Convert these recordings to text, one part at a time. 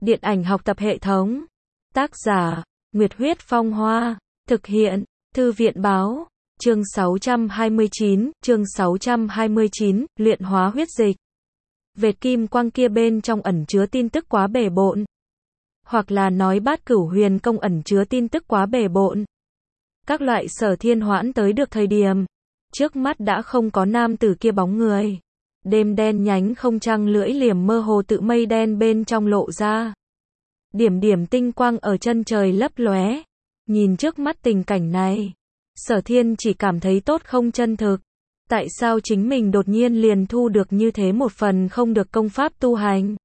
Điện ảnh học tập hệ thống. Tác giả, Nguyệt Huyết Phong Hoa. Thực hiện, Thư viện Báo. Chương 629, luyện hóa huyết dịch. Vệt kim quang kia bên trong ẩn chứa tin tức quá bề bộn. Hoặc là nói Bát Cửu Huyền Công ẩn chứa tin tức quá bề bộn. Các loại Sở Thiên hoãn tới được thời điểm. Trước mắt đã không có nam tử kia bóng người. Đêm đen nhánh không trăng lưỡi liềm mơ hồ tự mây đen bên trong lộ ra. Điểm điểm tinh quang ở chân trời lấp lóe. Nhìn trước mắt tình cảnh này, Sở Thiên chỉ cảm thấy tốt không chân thực. Tại sao chính mình đột nhiên liền thu được như thế một phần không được công pháp tu hành?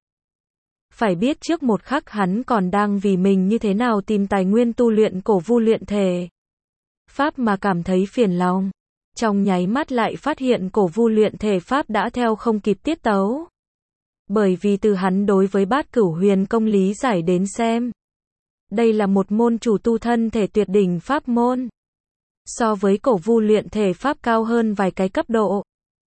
Phải biết trước một khắc hắn còn đang vì mình như thế nào tìm tài nguyên tu luyện cổ vu luyện thể pháp mà cảm thấy phiền lòng. Trong nháy mắt lại phát hiện cổ vu luyện thể pháp đã theo không kịp tiết tấu. Bởi vì từ hắn đối với Bát Cửu Huyền Công lý giải đến xem, đây là một môn chủ tu thân thể tuyệt đỉnh pháp môn. So với cổ vu luyện thể pháp cao hơn vài cái cấp độ.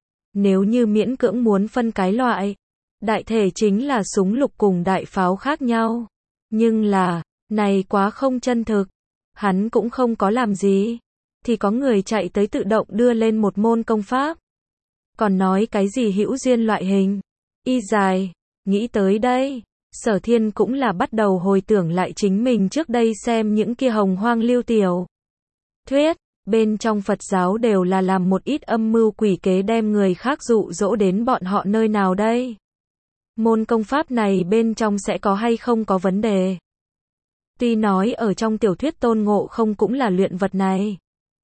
Nếu như miễn cưỡng muốn phân cái loại, đại thể chính là súng lục cùng đại pháo khác nhau. Nhưng là, này quá không chân thực. Hắn cũng không có làm gì. Thì có người chạy tới tự động đưa lên một môn công pháp. Còn nói cái gì hữu duyên loại hình. Y dài, nghĩ tới đây. Sở Thiên cũng là bắt đầu hồi tưởng lại chính mình trước đây xem những kia hồng hoang lưu tiểu thuyết. Bên trong Phật giáo đều là làm một ít âm mưu quỷ kế đem người khác dụ dỗ đến bọn họ nơi nào đây. Môn công pháp này bên trong sẽ có hay không có vấn đề. Tuy nói ở trong tiểu thuyết Tôn Ngộ Không cũng là luyện vật này.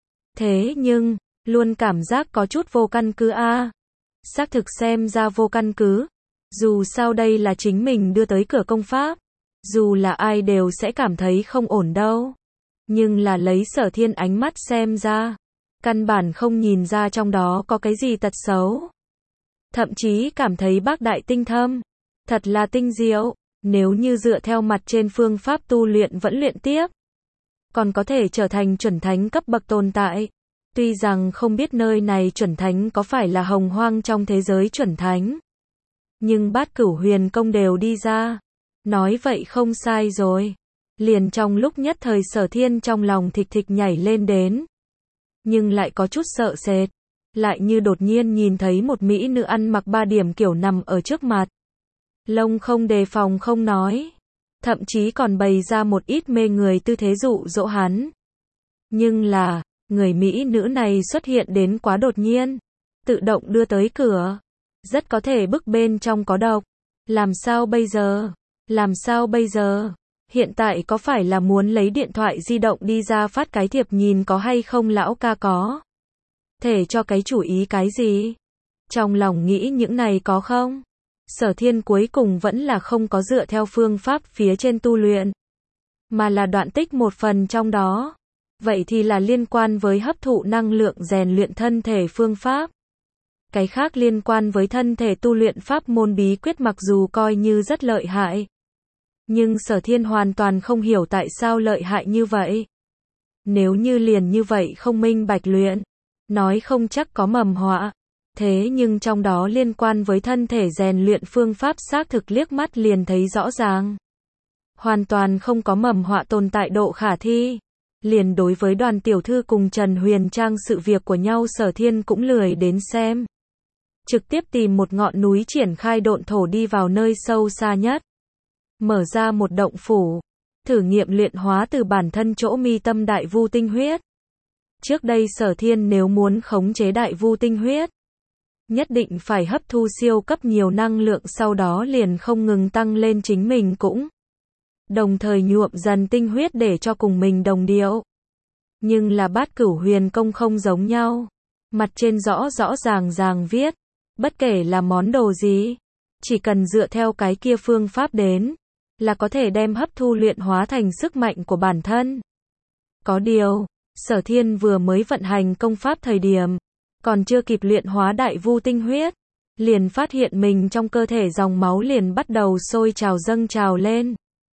Thế nhưng, luôn cảm giác có chút vô căn cứ a. Xác thực xem ra vô căn cứ. Dù sao đây là chính mình đưa tới cửa công pháp. Dù là ai đều sẽ cảm thấy không ổn đâu. Nhưng là lấy Sở Thiên ánh mắt xem ra. Căn bản không nhìn ra trong đó có cái gì tật xấu. Thậm chí cảm thấy bác đại tinh thâm. Thật là tinh diệu. Nếu như dựa theo mặt trên phương pháp tu luyện vẫn luyện tiếp. Còn có thể trở thành chuẩn thánh cấp bậc tồn tại. Tuy rằng không biết nơi này chuẩn thánh có phải là hồng hoang trong thế giới chuẩn thánh. Nhưng Bát Cửu Huyền Công đều đi ra. Nói vậy không sai rồi. Liền trong lúc nhất thời Sở Thiên trong lòng thịch thịch nhảy lên đến. Nhưng lại có chút sợ sệt. Lại như đột nhiên nhìn thấy một mỹ nữ ăn mặc 3 điểm kiểu nằm ở trước mặt. Lông không đề phòng không nói. Thậm chí còn bày ra một ít mê người tư thế dụ dỗ hắn. Nhưng là, người mỹ nữ này xuất hiện đến quá đột nhiên. Tự động đưa tới cửa. Rất có thể bức bên trong có độc. Làm sao bây giờ? Làm sao bây giờ? Hiện tại có phải là muốn lấy điện thoại di động đi ra phát cái thiệp nhìn có hay không lão ca có? Thể cho cái chủ ý cái gì? Trong lòng nghĩ những này có không? Sở Thiên cuối cùng vẫn là không có dựa theo phương pháp phía trên tu luyện. Mà là đoạn tích một phần trong đó. Vậy thì là liên quan với hấp thụ năng lượng rèn luyện thân thể phương pháp. Cái khác liên quan với thân thể tu luyện pháp môn bí quyết mặc dù coi như rất lợi hại. Nhưng Sở Thiên hoàn toàn không hiểu tại sao lợi hại như vậy. Nếu như liền như vậy không minh bạch luyện, nói không chắc có mầm họa. Thế nhưng trong đó liên quan với thân thể rèn luyện phương pháp xác thực liếc mắt liền thấy rõ ràng. Hoàn toàn không có mầm họa tồn tại độ khả thi. Liền đối với Đoàn tiểu thư cùng Trần Huyền Trang sự việc của nhau Sở Thiên cũng lười đến xem. Trực tiếp tìm một ngọn núi triển khai độn thổ đi vào nơi sâu xa nhất. Mở ra một động phủ. Thử nghiệm luyện hóa từ bản thân chỗ mi tâm đại vu tinh huyết. Trước đây Sở Thiên nếu muốn khống chế đại vu tinh huyết. Nhất định phải hấp thu siêu cấp nhiều năng lượng sau đó liền không ngừng tăng lên chính mình cũng. Đồng thời nhuộm dần tinh huyết để cho cùng mình đồng điệu. Nhưng là Bát Cửu Huyền Công không giống nhau. Mặt trên rõ ràng viết. Bất kể là món đồ gì. Chỉ cần dựa theo cái kia phương pháp đến. Là có thể đem hấp thu luyện hóa thành sức mạnh của bản thân. Có điều, Sở Thiên vừa mới vận hành công pháp thời điểm. Còn chưa kịp luyện hóa đại vu tinh huyết. Liền phát hiện mình trong cơ thể dòng máu liền bắt đầu sôi trào dâng trào lên.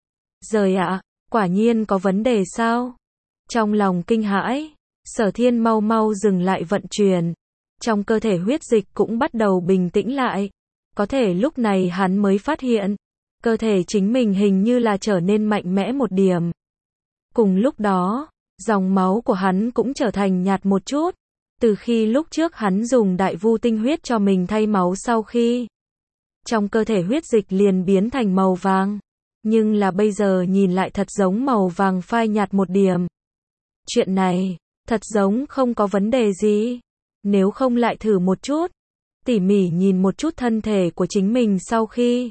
Giời ạ, quả nhiên có vấn đề sao? Trong lòng kinh hãi, Sở Thiên mau dừng lại vận chuyển. Trong cơ thể huyết dịch cũng bắt đầu bình tĩnh lại. Có thể lúc này hắn mới phát hiện. cơ thể chính mình hình như là trở nên mạnh mẽ một điểm. Cùng lúc đó, dòng máu của hắn cũng trở thành nhạt một chút. Từ khi lúc trước hắn dùng đại vu tinh huyết cho mình thay máu sau khi trong cơ thể huyết dịch liền biến thành màu vàng. Nhưng là bây giờ nhìn lại thật giống màu vàng phai nhạt một điểm. Chuyện này, thật giống không có vấn đề gì. Nếu không lại thử một chút. Tỉ mỉ nhìn một chút thân thể của chính mình sau khi.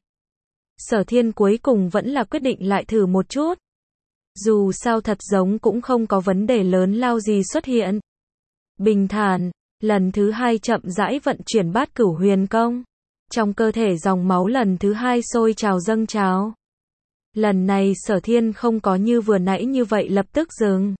Sở Thiên cuối cùng vẫn là quyết định lại thử một chút. Dù sao thật giống cũng không có vấn đề lớn lao gì xuất hiện. Bình thản, lần thứ 2 chậm rãi vận chuyển bát cửu huyền công. Trong cơ thể dòng máu lần thứ 2 sôi trào dâng trào. Lần này Sở Thiên không có như vừa nãy như vậy lập tức dừng.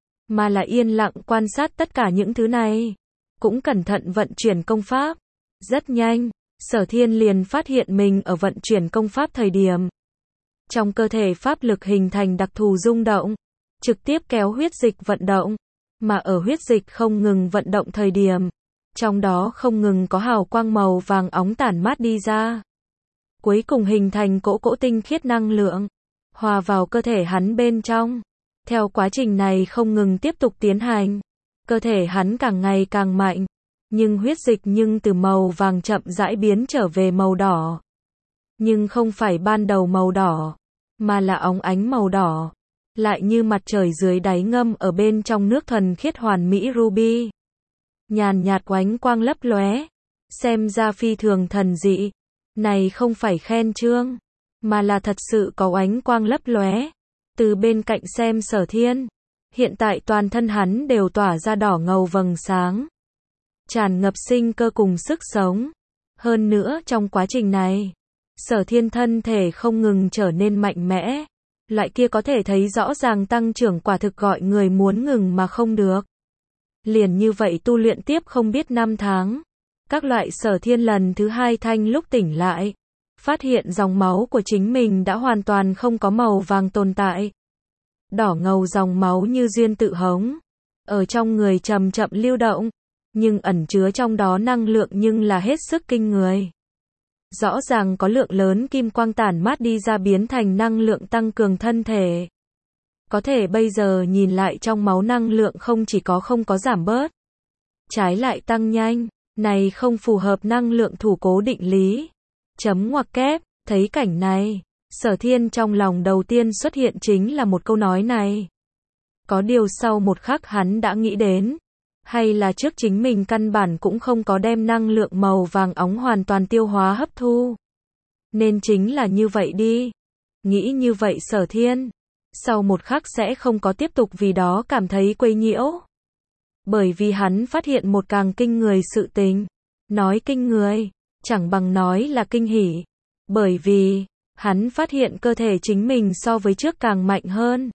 Mà là yên lặng quan sát tất cả những thứ này. Cũng cẩn thận vận chuyển công pháp. Rất nhanh, Sở Thiên liền phát hiện mình ở vận chuyển công pháp thời điểm. Trong cơ thể pháp lực hình thành đặc thù rung động. Trực tiếp kéo huyết dịch vận động. Mà ở huyết dịch không ngừng vận động thời điểm. Trong đó không ngừng có hào quang màu vàng óng tản mát đi ra. Cuối cùng hình thành cỗ tinh khiết năng lượng. Hòa vào cơ thể hắn bên trong. Theo quá trình này không ngừng tiếp tục tiến hành. Cơ thể hắn càng ngày càng mạnh. Nhưng huyết dịch từ màu vàng chậm rãi biến trở về màu đỏ. Nhưng không phải ban đầu màu đỏ. Mà là óng ánh màu đỏ. Lại như mặt trời dưới đáy ngâm ở bên trong nước thuần khiết hoàn mỹ ruby. Nhàn nhạt oánh quang lấp lóe. Xem ra phi thường thần dị. Này không phải khen chương. Mà là thật sự có oánh quang lấp lóe. Từ bên cạnh xem Sở Thiên. Hiện tại toàn thân hắn đều tỏa ra đỏ ngầu vầng sáng. Tràn ngập sinh cơ cùng sức sống. Hơn nữa trong quá trình này. Sở Thiên thân thể không ngừng trở nên mạnh mẽ. Loại kia có thể thấy rõ ràng tăng trưởng quả thực gọi người muốn ngừng mà không được. Liền như vậy tu luyện tiếp không biết 5 tháng. Các loại Sở Thiên lần thứ 2 thanh lúc tỉnh lại. Phát hiện dòng máu của chính mình đã hoàn toàn không có màu vàng tồn tại. Đỏ ngầu dòng máu như duyên tự hống. Ở trong người chậm chậm lưu động. Nhưng ẩn chứa trong đó năng lượng nhưng là hết sức kinh người. Rõ ràng có lượng lớn kim quang tản mát đi ra biến thành năng lượng tăng cường thân thể. Có thể bây giờ nhìn lại trong máu năng lượng không chỉ có không có giảm bớt. Trái lại tăng nhanh. Này không phù hợp năng lượng thủ cố định lý. Chấm ngoặc kép, thấy cảnh này. Sở Thiên trong lòng đầu tiên xuất hiện chính là một câu nói này. Có điều sau một khắc hắn đã nghĩ đến. Hay là trước chính mình căn bản cũng không có đem năng lượng màu vàng óng hoàn toàn tiêu hóa hấp thu. Nên chính là như vậy đi. Nghĩ như vậy Sở Thiên. Sau một khắc sẽ không có tiếp tục vì đó cảm thấy quấy nhiễu. Bởi vì hắn phát hiện một càng kinh người sự tình. Nói kinh người, chẳng bằng nói là kinh hỉ. Bởi vì, hắn phát hiện cơ thể chính mình so với trước càng mạnh hơn.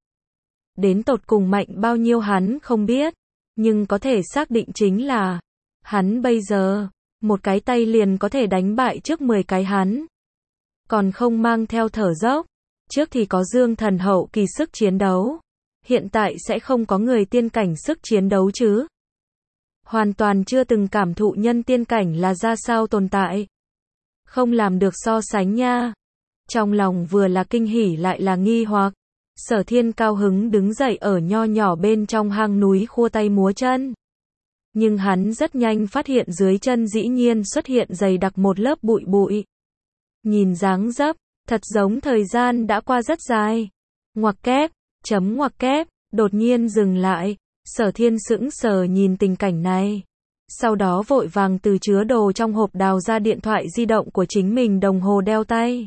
Đến tột cùng mạnh bao nhiêu hắn không biết. Nhưng có thể xác định chính là, hắn bây giờ, một cái tay liền có thể đánh bại trước 10 cái hắn. Còn không mang theo thở dốc. Trước thì có dương thần hậu kỳ sức chiến đấu. Hiện tại sẽ không có người tiên cảnh sức chiến đấu chứ. Hoàn toàn chưa từng cảm thụ nhân tiên cảnh là ra sao tồn tại. Không làm được so sánh nha. Trong lòng vừa là kinh hỉ lại là nghi hoặc. Sở Thiên cao hứng đứng dậy ở nho nhỏ bên trong hang núi khua tay múa chân. Nhưng hắn rất nhanh phát hiện dưới chân dĩ nhiên xuất hiện dày đặc một lớp bụi bụi. Nhìn dáng dấp, thật giống thời gian đã qua rất dài. Ngoặc kép, chấm ngoặc kép, đột nhiên dừng lại. Sở Thiên sững sờ nhìn tình cảnh này. Sau đó vội vàng từ chứa đồ trong hộp đào ra điện thoại di động của chính mình đồng hồ đeo tay.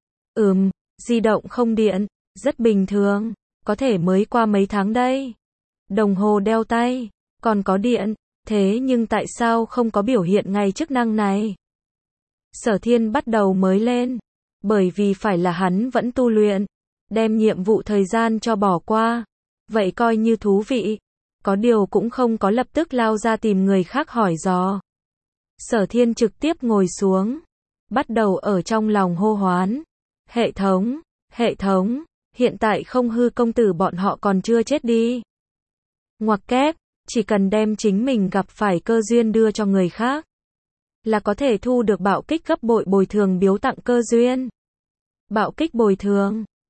Di động không điện, rất bình thường, có thể mới qua mấy tháng đây. Đồng hồ đeo tay, còn có điện, thế nhưng tại sao không có biểu hiện ngay chức năng này? Sở Thiên bắt đầu mới lên, bởi vì phải là hắn vẫn tu luyện, đem nhiệm vụ thời gian cho bỏ qua, vậy coi như thú vị. Có điều cũng không có lập tức lao ra tìm người khác hỏi dò. Sở Thiên trực tiếp ngồi xuống, bắt đầu ở trong lòng hô hoán. Hệ thống, hiện tại không hư công tử bọn họ còn chưa chết đi. Ngoặc kép, chỉ cần đem chính mình gặp phải cơ duyên đưa cho người khác, là có thể thu được bạo kích gấp bội bồi thường biếu tặng cơ duyên. Bạo kích bồi thường.